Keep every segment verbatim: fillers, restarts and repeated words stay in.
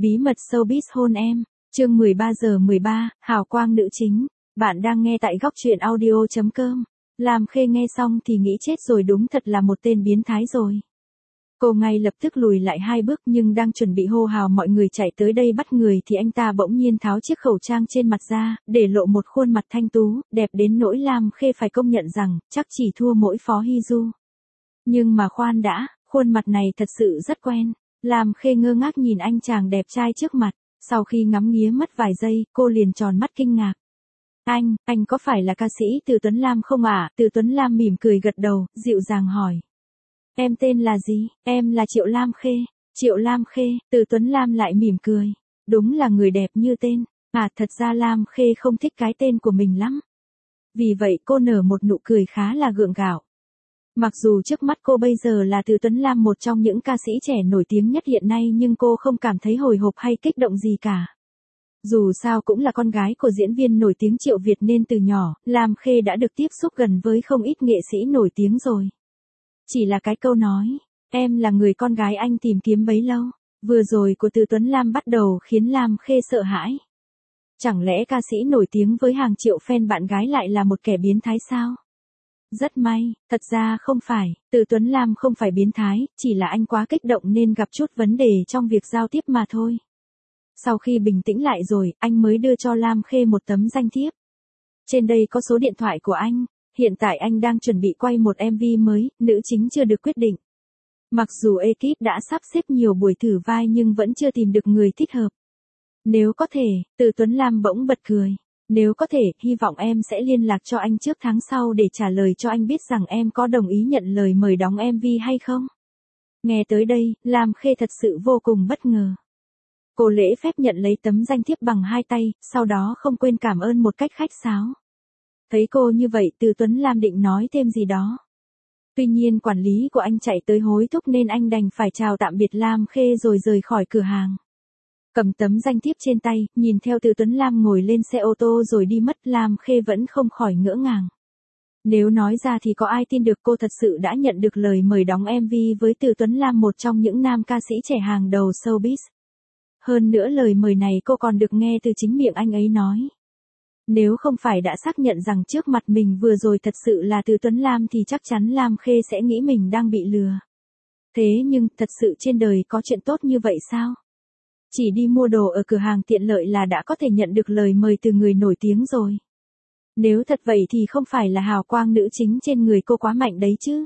Bí mật showbiz hôn em, chương mười ba giờ mười ba, hào quang nữ chính. Bạn đang nghe tại góc truyện audio chấm com. Lam Khê nghe xong thì nghĩ chết rồi, đúng thật là một tên biến thái rồi. Cô ngay lập tức lùi lại hai bước, nhưng đang chuẩn bị hô hào mọi người chạy tới đây bắt người thì anh ta bỗng nhiên tháo chiếc khẩu trang trên mặt ra, để lộ một khuôn mặt thanh tú, đẹp đến nỗi Lam Khê phải công nhận rằng, chắc chỉ thua mỗi Phó Hy Du. Nhưng mà khoan đã, khuôn mặt này thật sự rất quen. Lam Khê ngơ ngác nhìn anh chàng đẹp trai trước mặt, sau khi ngắm nghía mất vài giây, cô liền tròn mắt kinh ngạc. Anh, anh có phải là ca sĩ Từ Tuấn Lam không ạ? À? Từ Tuấn Lam mỉm cười gật đầu, dịu dàng hỏi. Em tên là gì? Em là Triệu Lam Khê. Triệu Lam Khê, Từ Tuấn Lam lại mỉm cười. Đúng là người đẹp như tên. À, thật ra Lam Khê không thích cái tên của mình lắm. Vì vậy cô nở một nụ cười khá là gượng gạo. Mặc dù trước mắt cô bây giờ là Từ Tuấn Lam, một trong những ca sĩ trẻ nổi tiếng nhất hiện nay, nhưng cô không cảm thấy hồi hộp hay kích động gì cả. Dù sao cũng là con gái của diễn viên nổi tiếng Triệu Việt nên từ nhỏ, Lam Khê đã được tiếp xúc gần với không ít nghệ sĩ nổi tiếng rồi. Chỉ là cái câu nói, em là người con gái anh tìm kiếm bấy lâu, vừa rồi của Từ Tuấn Lam bắt đầu khiến Lam Khê sợ hãi. Chẳng lẽ ca sĩ nổi tiếng với hàng triệu fan bạn gái lại là một kẻ biến thái sao? Rất may, thật ra không phải, Từ Tuấn Lam không phải biến thái, chỉ là anh quá kích động nên gặp chút vấn đề trong việc giao tiếp mà thôi. Sau khi bình tĩnh lại rồi, anh mới đưa cho Lam Khê một tấm danh thiếp. Trên đây có số điện thoại của anh, hiện tại anh đang chuẩn bị quay một em vê mới, nữ chính chưa được quyết định. Mặc dù ekip đã sắp xếp nhiều buổi thử vai nhưng vẫn chưa tìm được người thích hợp. Nếu có thể, Từ Tuấn Lam bỗng bật cười. Nếu có thể, hy vọng em sẽ liên lạc cho anh trước tháng sau để trả lời cho anh biết rằng em có đồng ý nhận lời mời đóng em vê hay không. Nghe tới đây, Lam Khê thật sự vô cùng bất ngờ. Cô lễ phép nhận lấy tấm danh thiếp bằng hai tay, sau đó không quên cảm ơn một cách khách sáo. Thấy cô như vậy, Từ Tuấn Lam định nói thêm gì đó. Tuy nhiên quản lý của anh chạy tới hối thúc nên anh đành phải chào tạm biệt Lam Khê rồi rời khỏi cửa hàng. Cầm tấm danh thiếp trên tay, nhìn theo Từ Tuấn Lam ngồi lên xe ô tô rồi đi mất, Lam Khê vẫn không khỏi ngỡ ngàng. Nếu nói ra thì có ai tin được cô thật sự đã nhận được lời mời đóng em vê với Từ Tuấn Lam, một trong những nam ca sĩ trẻ hàng đầu showbiz. Hơn nữa lời mời này cô còn được nghe từ chính miệng anh ấy nói. Nếu không phải đã xác nhận rằng trước mặt mình vừa rồi thật sự là Từ Tuấn Lam thì chắc chắn Lam Khê sẽ nghĩ mình đang bị lừa. Thế nhưng, thật sự trên đời có chuyện tốt như vậy sao? Chỉ đi mua đồ ở cửa hàng tiện lợi là đã có thể nhận được lời mời từ người nổi tiếng rồi. Nếu thật vậy thì không phải là hào quang nữ chính trên người cô quá mạnh đấy chứ.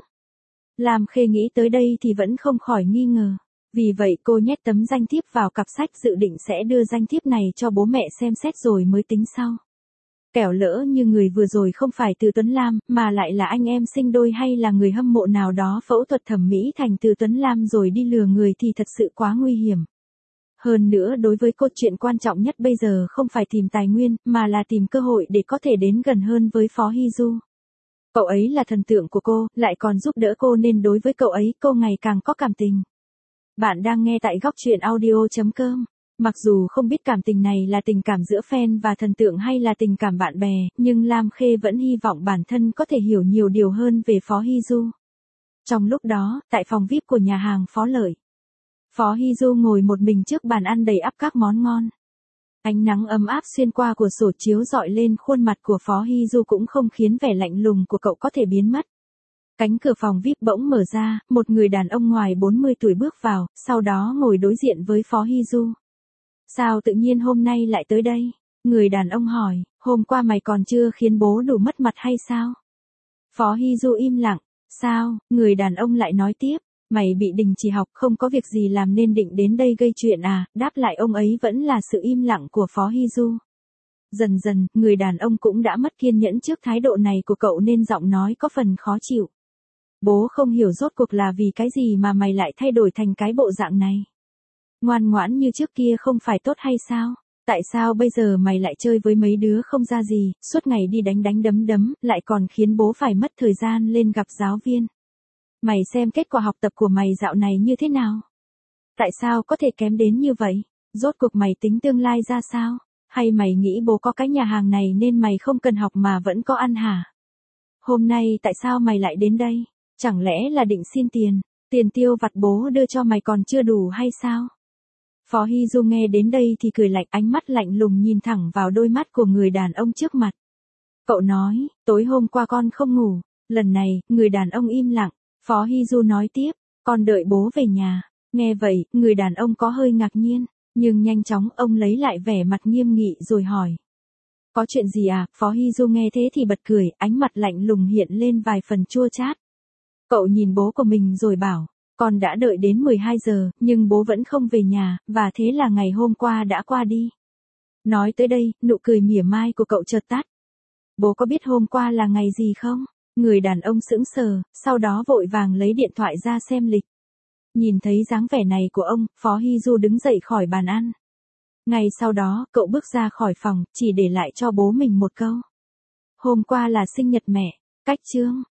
Lam Khê nghĩ tới đây thì vẫn không khỏi nghi ngờ. Vì vậy cô nhét tấm danh thiếp vào cặp sách, dự định sẽ đưa danh thiếp này cho bố mẹ xem xét rồi mới tính sau. Kẻo lỡ như người vừa rồi không phải Từ Tuấn Lam, mà lại là anh em sinh đôi hay là người hâm mộ nào đó phẫu thuật thẩm mỹ thành Từ Tuấn Lam rồi đi lừa người thì thật sự quá nguy hiểm. Hơn nữa đối với cô, chuyện quan trọng nhất bây giờ không phải tìm tài nguyên, mà là tìm cơ hội để có thể đến gần hơn với Phó Hy Du. Cậu ấy là thần tượng của cô, lại còn giúp đỡ cô nên đối với cậu ấy cô ngày càng có cảm tình. Bạn đang nghe tại góc truyện audio chấm com. Mặc dù không biết cảm tình này là tình cảm giữa fan và thần tượng hay là tình cảm bạn bè, nhưng Lam Khê vẫn hy vọng bản thân có thể hiểu nhiều điều hơn về Phó Hy Du. Trong lúc đó, tại phòng vi ai pi của nhà hàng Phó Lợi, Phó Hy Du ngồi một mình trước bàn ăn đầy ắp các món ngon. Ánh nắng ấm áp xuyên qua cửa sổ chiếu rọi lên khuôn mặt của Phó Hy Du cũng không khiến vẻ lạnh lùng của cậu có thể biến mất. Cánh cửa phòng vi ai pi bỗng mở ra, một người đàn ông ngoài bốn mươi tuổi bước vào, sau đó ngồi đối diện với Phó Hy Du. Sao tự nhiên hôm nay lại tới đây? Người đàn ông hỏi, hôm qua mày còn chưa khiến bố đủ mất mặt hay sao? Phó Hy Du im lặng, sao? Người đàn ông lại nói tiếp, mày bị đình chỉ học, không có việc gì làm nên định đến đây gây chuyện à? Đáp lại ông ấy vẫn là sự im lặng của Phó Hy Du. Dần dần, người đàn ông cũng đã mất kiên nhẫn trước thái độ này của cậu nên giọng nói có phần khó chịu. Bố không hiểu rốt cuộc là vì cái gì mà mày lại thay đổi thành cái bộ dạng này. Ngoan ngoãn như trước kia không phải tốt hay sao? Tại sao bây giờ mày lại chơi với mấy đứa không ra gì, suốt ngày đi đánh đánh đấm đấm, lại còn khiến bố phải mất thời gian lên gặp giáo viên? Mày xem kết quả học tập của mày dạo này như thế nào? Tại sao có thể kém đến như vậy? Rốt cuộc mày tính tương lai ra sao? Hay mày nghĩ bố có cái nhà hàng này nên mày không cần học mà vẫn có ăn hả? Hôm nay tại sao mày lại đến đây? Chẳng lẽ là định xin tiền? Tiền tiêu vặt bố đưa cho mày còn chưa đủ hay sao? Phó Hy Du nghe đến đây thì cười lạnh, ánh mắt lạnh lùng nhìn thẳng vào đôi mắt của người đàn ông trước mặt. Cậu nói, tối hôm qua con không ngủ. Lần này, người đàn ông im lặng. Phó Hy Du nói tiếp, con đợi bố về nhà. Nghe vậy, người đàn ông có hơi ngạc nhiên, nhưng nhanh chóng ông lấy lại vẻ mặt nghiêm nghị rồi hỏi. Có chuyện gì à? Phó Hy Du nghe thế thì bật cười, ánh mặt lạnh lùng hiện lên vài phần chua chát. Cậu nhìn bố của mình rồi bảo, con đã đợi đến mười hai giờ, nhưng bố vẫn không về nhà, và thế là ngày hôm qua đã qua đi. Nói tới đây, nụ cười mỉa mai của cậu chợt tắt. Bố có biết hôm qua là ngày gì không? Người đàn ông sững sờ, sau đó vội vàng lấy điện thoại ra xem lịch. Nhìn thấy dáng vẻ này của ông, Phó Hy Du đứng dậy khỏi bàn ăn. Ngay sau đó, cậu bước ra khỏi phòng, chỉ để lại cho bố mình một câu. Hôm qua là sinh nhật mẹ, cách chương.